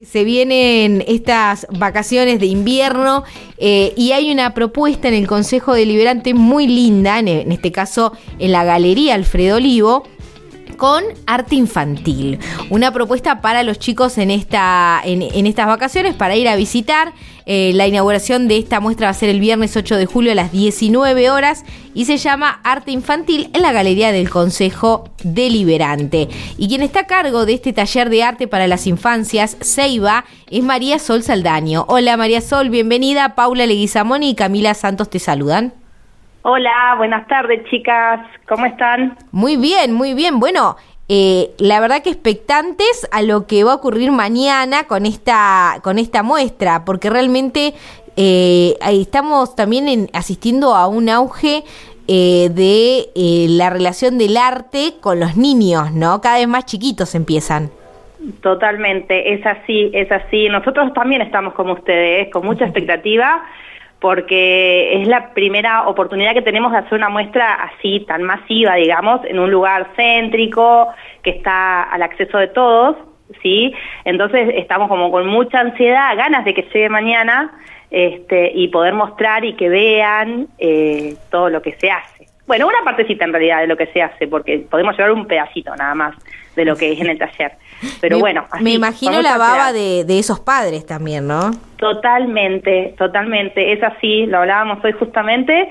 Se vienen estas vacaciones de invierno y hay una propuesta en el Consejo Deliberante muy linda, en este caso en la Galería Alfredo Olivo, con arte infantil. Una propuesta para los chicos en estas vacaciones para ir a visitar. La inauguración de esta muestra va a ser el viernes 8 de julio a las 19 horas y se llama Arte Infantil en la Galería del Consejo Deliberante. Y quien está a cargo de este taller de arte para las infancias, Ceiba, es María Sol Saldaño. Hola María Sol, bienvenida. Paula Leguizamón y Camila Santos te saludan. Hola, buenas tardes chicas, ¿cómo están? Muy bien, muy bien. Bueno, la verdad que expectantes a lo que va a ocurrir mañana con esta muestra, porque realmente estamos también asistiendo a un auge de la relación del arte con los niños, ¿no? Cada vez más chiquitos empiezan. Totalmente, es así. Nosotros también estamos como ustedes, con mucha expectativa, porque es la primera oportunidad que tenemos de hacer una muestra así, tan masiva, digamos, en un lugar céntrico, que está al acceso de todos, ¿sí? Entonces estamos como con mucha ansiedad, ganas de que llegue mañana, y poder mostrar y que vean todo lo que se hace. Bueno, una partecita en realidad de lo que se hace, porque podemos llevar un pedacito nada más de lo que es en el taller. Pero bueno, así, me imagino la baba de esos padres también, ¿no? Totalmente, es así, lo hablábamos hoy justamente,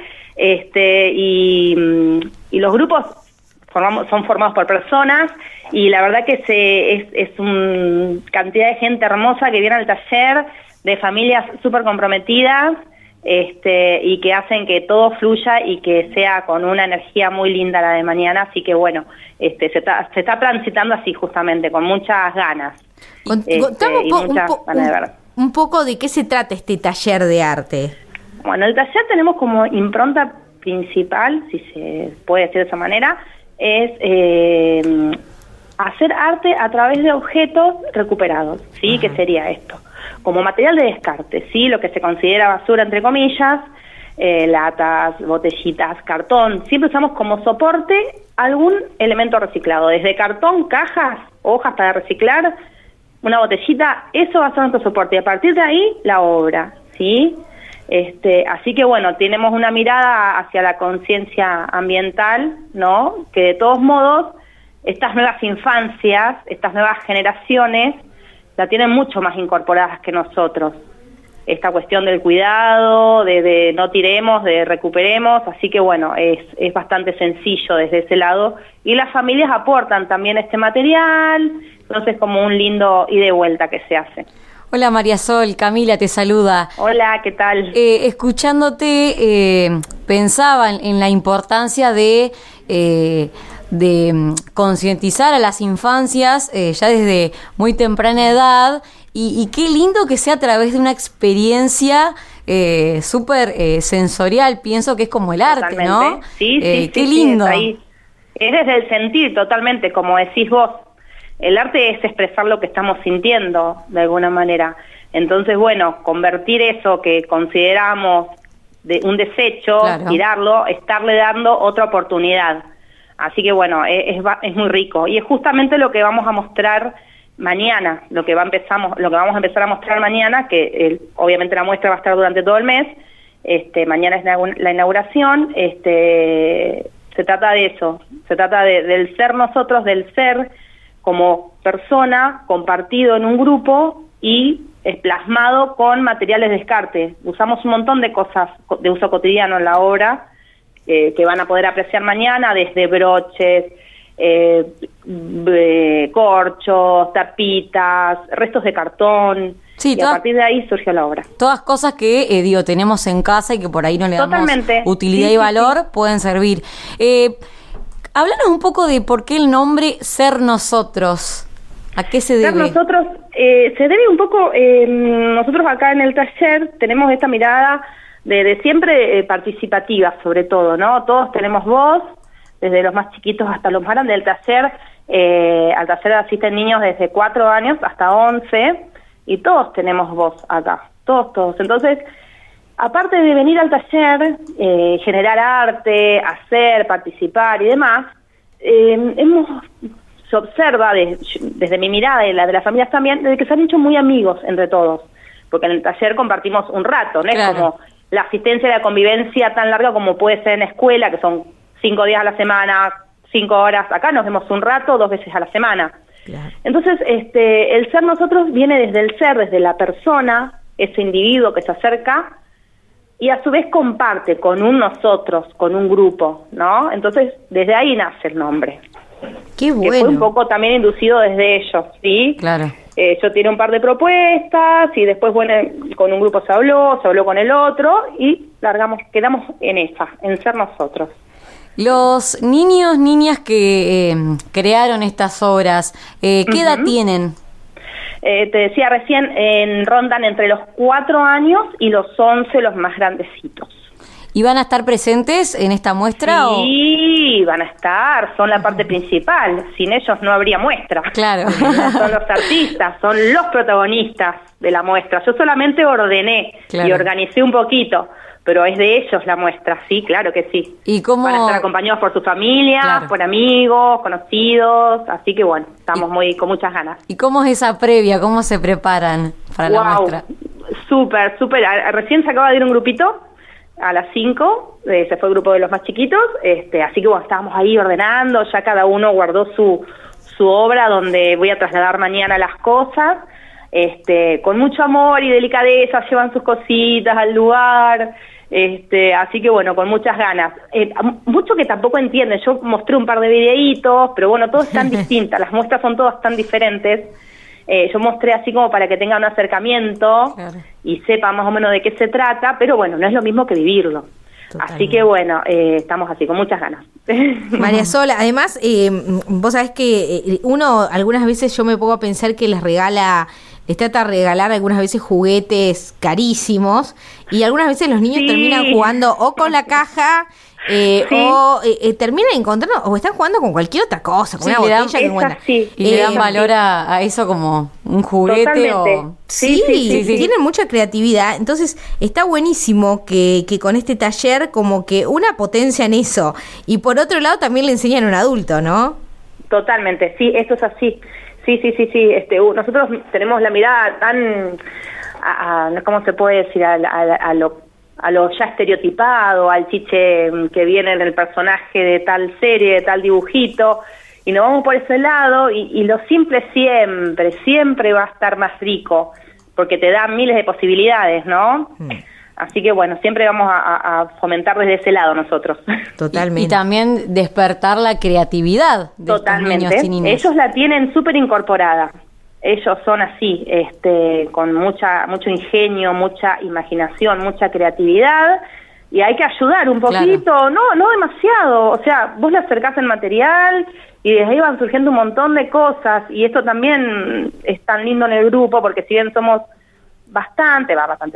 y los grupos son formados por personas, y la verdad que es una cantidad de gente hermosa que viene al taller, de familias súper comprometidas, y que hacen que todo fluya y que sea con una energía muy linda la de mañana, así que bueno, se está transitando así justamente, con muchas ganas. Contame un poco de qué se trata este taller de arte. Bueno, el taller tenemos como impronta principal, si se puede decir de esa manera, es hacer arte a través de objetos recuperados, ¿sí? ¿Qué sería esto? Como material de descarte, ¿sí? Lo que se considera basura, entre comillas, latas, botellitas, cartón. Siempre usamos como soporte algún elemento reciclado, desde cartón, cajas, hojas para reciclar, una botellita, eso va a ser nuestro soporte. Y a partir de ahí, la obra, ¿sí? Así que bueno, tenemos una mirada hacia la conciencia ambiental, ¿no? Que de todos modos, estas nuevas infancias, estas nuevas generaciones, la tienen mucho más incorporadas que nosotros. Esta cuestión del cuidado, de no tiremos, de recuperemos, así que bueno, es bastante sencillo desde ese lado. Y las familias aportan también este material, entonces como un lindo ida y vuelta que se hace. Hola María Sol, Camila te saluda. Hola, ¿qué tal? Escuchándote, pensaba en la importancia de concientizar a las infancias ya desde muy temprana edad y qué lindo que sea a través de una experiencia súper sensorial, pienso que es como el arte, totalmente. ¿no? Sí, qué lindo. Es desde el sentir totalmente, como decís vos. El arte es expresar lo que estamos sintiendo, de alguna manera. Entonces, bueno, convertir eso que consideramos de un desecho, claro, tirarlo, estarle dando otra oportunidad. Así que, bueno, es muy rico. Y es justamente lo que vamos a mostrar mañana, lo que vamos a empezar a mostrar mañana, que obviamente la muestra va a estar durante todo el mes. Mañana es la inauguración. Se trata de eso, se trata del ser nosotros, del ser como persona, compartido en un grupo y plasmado con materiales de descarte. Usamos un montón de cosas de uso cotidiano en la obra que van a poder apreciar mañana, desde broches, corchos, tapitas, restos de cartón. Sí, y a partir de ahí surgió la obra. Todas cosas que, tenemos en casa y que por ahí no le damos utilidad y valor, pueden servir. Háblanos un poco de por qué el nombre Ser Nosotros. ¿A qué se debe? Ser Nosotros se debe un poco, nosotros acá en el taller tenemos esta mirada de siempre participativa, sobre todo, ¿no? Todos tenemos voz, desde los más chiquitos hasta los más grandes del taller. Al taller asisten niños desde 4 años hasta 11, y todos tenemos voz acá, todos. Entonces, aparte de venir al taller, generar arte, hacer, participar y demás, hemos se observa desde mi mirada y la de las familias también, desde que se han hecho muy amigos entre todos, porque en el taller compartimos un rato, no es como la asistencia y la convivencia tan larga como puede ser en escuela, que son 5 días a la semana, 5 horas, acá nos vemos un rato, 2 veces a la semana. Claro. Entonces, el ser nosotros viene desde el ser, desde la persona, ese individuo que se acerca, y a su vez comparte con un nosotros, con un grupo, ¿no? Entonces, desde ahí nace el nombre. Qué bueno. Que fue un poco también inducido desde ellos, ¿sí? Claro. Yo tiré un par de propuestas y después, bueno, con un grupo se habló con el otro y quedamos en ser nosotros. Los niños, niñas que crearon estas obras, ¿qué edad tienen? Te decía recién, rondan entre los 4 años y los 11, los más grandecitos. ¿Y van a estar presentes en esta muestra? Sí, van a estar, son la parte principal, sin ellos no habría muestra. Claro. Son los artistas, son los protagonistas de la muestra. Yo solamente ordené y organicé un poquito, pero es de ellos la muestra, sí, claro que sí. ¿Y cómo? Van a estar acompañados por su familia, por amigos, conocidos, así que bueno, estamos con muchas ganas. ¿Y cómo es esa previa? ¿Cómo se preparan para la muestra? Súper. Recién se acaba de ir un grupito a las 5, se fue el grupo de los más chiquitos, así que bueno, estábamos ahí ordenando, ya cada uno guardó su obra donde voy a trasladar mañana las cosas, con mucho amor y delicadeza llevan sus cositas al lugar, así que bueno, con muchas ganas. Mucho que tampoco entienden, yo mostré un par de videitos, pero bueno, todo es tan distintas, las muestras son todas tan diferentes. Yo mostré así como para que tengan un acercamiento y sepan más o menos de qué se trata, pero bueno, no es lo mismo que vivirlo. Totalmente. Así que bueno, estamos así, con muchas ganas. María Sol, además, vos sabés que uno, algunas veces yo me pongo a pensar que les trata de regalar algunas veces juguetes carísimos y algunas veces los niños terminan jugando o con la caja o terminan encontrando o están jugando con cualquier otra cosa, con una botella que encuentran. Y le dan valor a eso como un juguete. Totalmente. Sí, tienen mucha creatividad, entonces está buenísimo que con este taller como que una potencia en eso y por otro lado también le enseñan a un adulto, ¿no? Totalmente, sí, esto es así. Sí. Nosotros tenemos la mirada tan, ¿cómo se puede decir? A lo ya estereotipado, al chiche que viene en el personaje de tal serie, de tal dibujito, y nos vamos por ese lado, y lo simple siempre va a estar más rico, porque te da miles de posibilidades, ¿no? Así que bueno, siempre vamos a fomentar desde ese lado nosotros. Totalmente. Y también despertar la creatividad de estos niños y niñas. Ellos la tienen súper incorporada. Ellos son así, con mucho ingenio, mucha imaginación, mucha creatividad, y hay que ayudar un poquito, no demasiado. O sea, vos le acercás el material y desde ahí van surgiendo un montón de cosas, y esto también es tan lindo en el grupo, porque si bien somos bastante,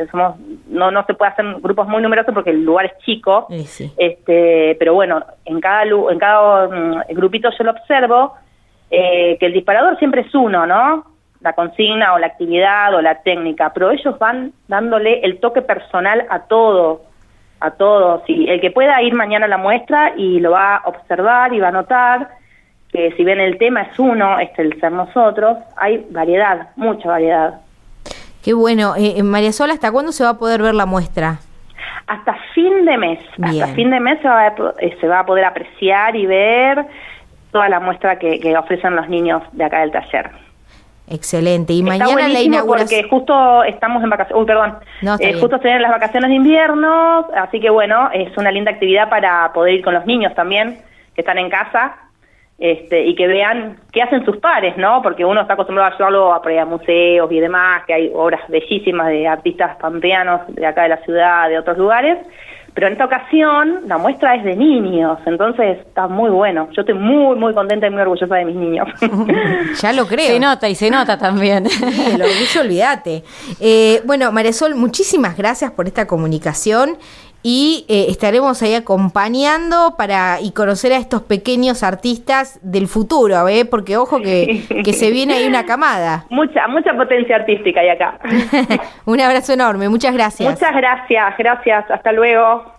no se puede hacer grupos muy numerosos porque el lugar es chico, sí. Pero bueno, en cada grupito yo lo observo, que el disparador siempre es uno, ¿no? La consigna o la actividad o la técnica, pero ellos van dándole el toque personal a todo, sí. El que pueda ir mañana a la muestra y lo va a observar y va a notar que si bien el tema es uno, el ser nosotros, hay variedad, mucha variedad. Qué bueno. María Sol, ¿hasta cuándo se va a poder ver la muestra? Hasta fin de mes. Bien. Hasta fin de mes se va a poder apreciar y ver toda la muestra que ofrecen los niños de acá del taller. Excelente. Y está mañana la inauguración. Porque justo estamos en vacaciones. Justo se vienen las vacaciones de invierno, así que bueno, es una linda actividad para poder ir con los niños también, que están en casa. Y que vean qué hacen sus pares, ¿no? Porque uno está acostumbrado a llevarlo a museos y demás, que hay obras bellísimas de artistas pampeanos de acá de la ciudad, de otros lugares, pero en esta ocasión la muestra es de niños, entonces está muy bueno. Yo estoy muy, muy contenta y muy orgullosa de mis niños. Ya lo creo. Se nota también. Sí, el orgullo, olvídate. Bueno, María Sol, muchísimas gracias por esta comunicación. Y estaremos ahí acompañando y conocer a estos pequeños artistas del futuro, porque ojo que se viene ahí una camada. Mucha potencia artística hay acá. Un abrazo enorme, muchas gracias. Muchas gracias, hasta luego.